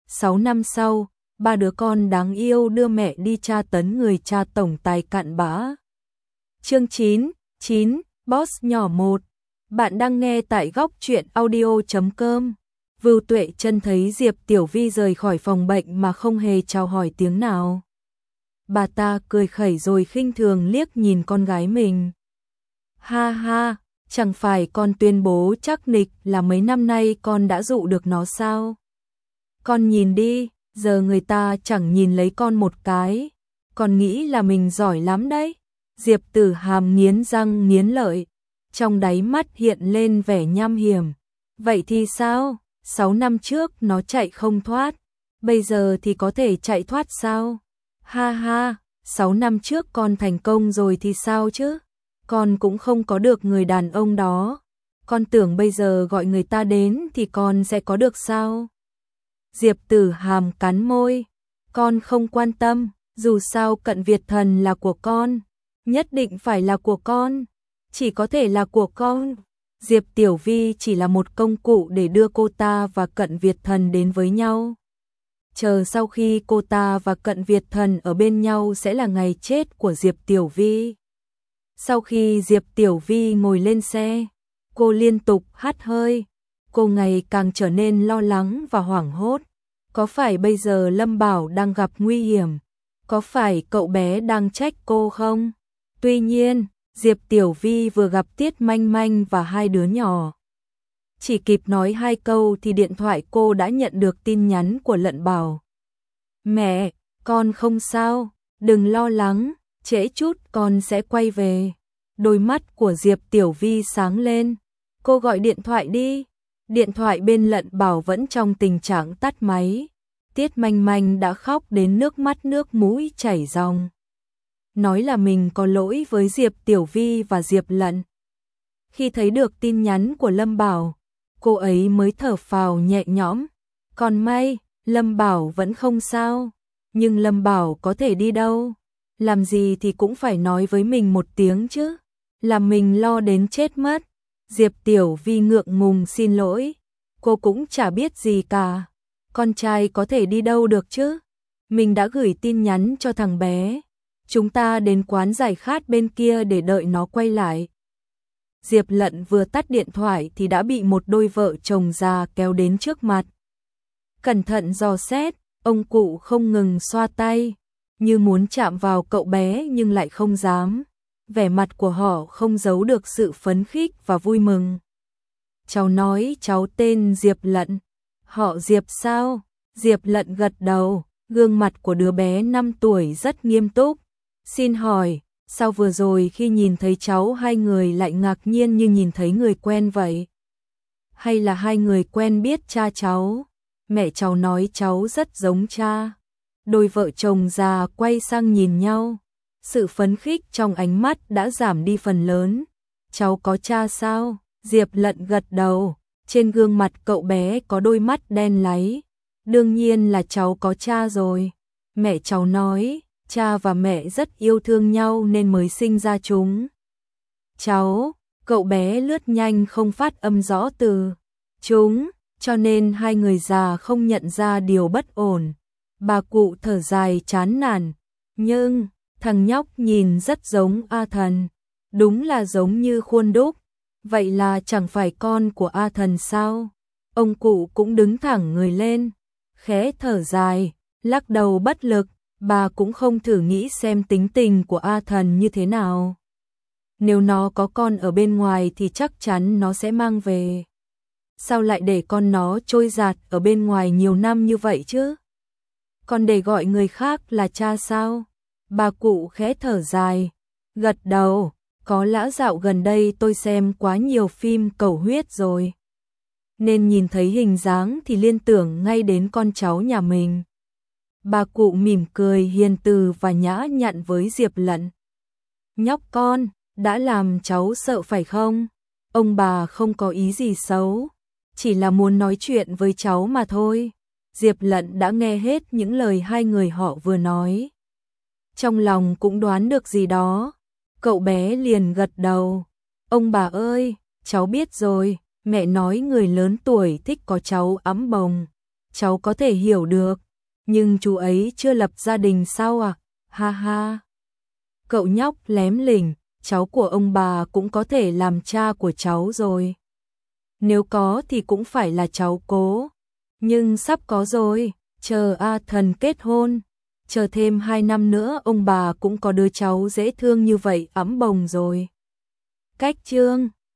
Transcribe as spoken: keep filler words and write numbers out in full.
Sáu năm sau, ba đứa con đáng yêu đưa mẹ đi tra tấn người cha tổng tài cặn bã. Chương chín, chín, Boss nhỏ một. Bạn đang nghe tại góc truyện audio chấm com. Vưu Tuệ Chân thấy Diệp Tiểu Vi rời khỏi phòng bệnh mà không hề chào hỏi tiếng nào. Bà ta cười khẩy rồi khinh thường liếc nhìn con gái mình. Ha ha, chẳng phải con tuyên bố chắc nịch là mấy năm nay con đã dụ được nó sao? Con nhìn đi, giờ người ta chẳng nhìn lấy con một cái, con nghĩ là mình giỏi lắm đấy. Diệp Tử Hàm nghiến răng nghiến lợi, trong đáy mắt hiện lên vẻ nham hiểm. Vậy thì sao? Sáu năm trước nó chạy không thoát, bây giờ thì có thể chạy thoát sao? Ha ha, sáu năm trước con thành công rồi thì sao chứ? Con cũng không có được người đàn ông đó. Con tưởng bây giờ gọi người ta đến thì con sẽ có được sao? Diệp Tử Hàm cắn môi. Con không quan tâm, dù sao Cận Việt Thần là của con. Nhất định phải là của con. Chỉ có thể là của con. Diệp Tiểu Vi chỉ là một công cụ để đưa cô ta và Cận Việt Thần đến với nhau. Chờ sau khi cô ta và Cận Việt Thần ở bên nhau sẽ là ngày chết của Diệp Tiểu Vi. Sau khi Diệp Tiểu Vi ngồi lên xe, cô liên tục hắt hơi. Cô ngày càng trở nên lo lắng và hoảng hốt. Có phải bây giờ Lâm Bảo đang gặp nguy hiểm? Có phải cậu bé đang trách cô không? Tuy nhiên, Diệp Tiểu Vi vừa gặp Tiết Manh Manh và hai đứa nhỏ. Chỉ kịp nói hai câu thì điện thoại cô đã nhận được tin nhắn của Lận Bảo. Mẹ, con không sao, đừng lo lắng, trễ chút con sẽ quay về. Đôi mắt của Diệp Tiểu Vi sáng lên. Cô gọi điện thoại đi. Điện thoại bên Lận Bảo vẫn trong tình trạng tắt máy. Tiết Manh Manh đã khóc đến nước mắt nước mũi chảy ròng. Nói là mình có lỗi với Diệp Tiểu Vi và Diệp Lận. Khi thấy được tin nhắn của Lâm Bảo, cô ấy mới thở phào nhẹ nhõm. Còn may, Lâm Bảo vẫn không sao. Nhưng Lâm Bảo có thể đi đâu? Làm gì thì cũng phải nói với mình một tiếng chứ. Làm mình lo đến chết mất. Diệp Tiểu Vi ngượng ngùng xin lỗi. Cô cũng chả biết gì cả. Con trai có thể đi đâu được chứ? Mình đã gửi tin nhắn cho thằng bé. Chúng ta đến quán giải khát bên kia để đợi nó quay lại. Diệp Lận vừa tắt điện thoại thì đã bị một đôi vợ chồng già kéo đến trước mặt. Cẩn thận dò xét, ông cụ không ngừng xoa tay, như muốn chạm vào cậu bé nhưng lại không dám. Vẻ mặt của họ không giấu được sự phấn khích và vui mừng. Cháu nói cháu tên Diệp Lận. Họ Diệp sao? Diệp Lận gật đầu, gương mặt của đứa bé năm tuổi rất nghiêm túc. Xin hỏi, sao vừa rồi khi nhìn thấy cháu hai người lại ngạc nhiên như nhìn thấy người quen vậy? Hay là hai người quen biết cha cháu? Mẹ cháu nói cháu rất giống cha. Đôi vợ chồng già quay sang nhìn nhau. Sự phấn khích trong ánh mắt đã giảm đi phần lớn. Cháu có cha sao? Diệp Lận gật đầu. Trên gương mặt cậu bé có đôi mắt đen láy. Đương nhiên là cháu có cha rồi. Mẹ cháu nói, cha và mẹ rất yêu thương nhau nên mới sinh ra chúng. Cháu, cậu bé lướt nhanh không phát âm rõ từ chúng, cho nên hai người già không nhận ra điều bất ổn. Bà cụ thở dài chán nản, nhưng thằng nhóc nhìn rất giống A Thần, đúng là giống như khuôn đúc. Vậy là chẳng phải con của A Thần sao? Ông cụ cũng đứng thẳng người lên, khẽ thở dài, lắc đầu bất lực. Bà cũng không thử nghĩ xem tính tình của A Thần như thế nào. Nếu nó có con ở bên ngoài thì chắc chắn nó sẽ mang về. Sao lại để con nó trôi dạt ở bên ngoài nhiều năm như vậy chứ? Còn để gọi người khác là cha sao? Bà cụ khẽ thở dài, gật đầu. Có lẽ dạo gần đây tôi xem quá nhiều phim cầu huyết rồi. Nên nhìn thấy hình dáng thì liên tưởng ngay đến con cháu nhà mình. Bà cụ mỉm cười hiền từ và nhã nhặn với Diệp Lận. Nhóc con, đã làm cháu sợ phải không? Ông bà không có ý gì xấu, chỉ là muốn nói chuyện với cháu mà thôi. Diệp Lận đã nghe hết những lời hai người họ vừa nói. Trong lòng cũng đoán được gì đó. Cậu bé liền gật đầu. Ông bà ơi, cháu biết rồi, mẹ nói người lớn tuổi thích có cháu ẵm bồng. cháu có thể hiểu được, nhưng chú ấy chưa lập gia đình sao à? Ha ha. Cậu nhóc lém lỉnh, cháu của ông bà cũng có thể làm cha của cháu rồi. Nếu có thì cũng phải là cháu cố. Nhưng sắp có rồi, chờ A Thần kết hôn. Chờ thêm hai năm nữa ông bà cũng có đứa cháu dễ thương như vậy ẵm bồng rồi. Cách chương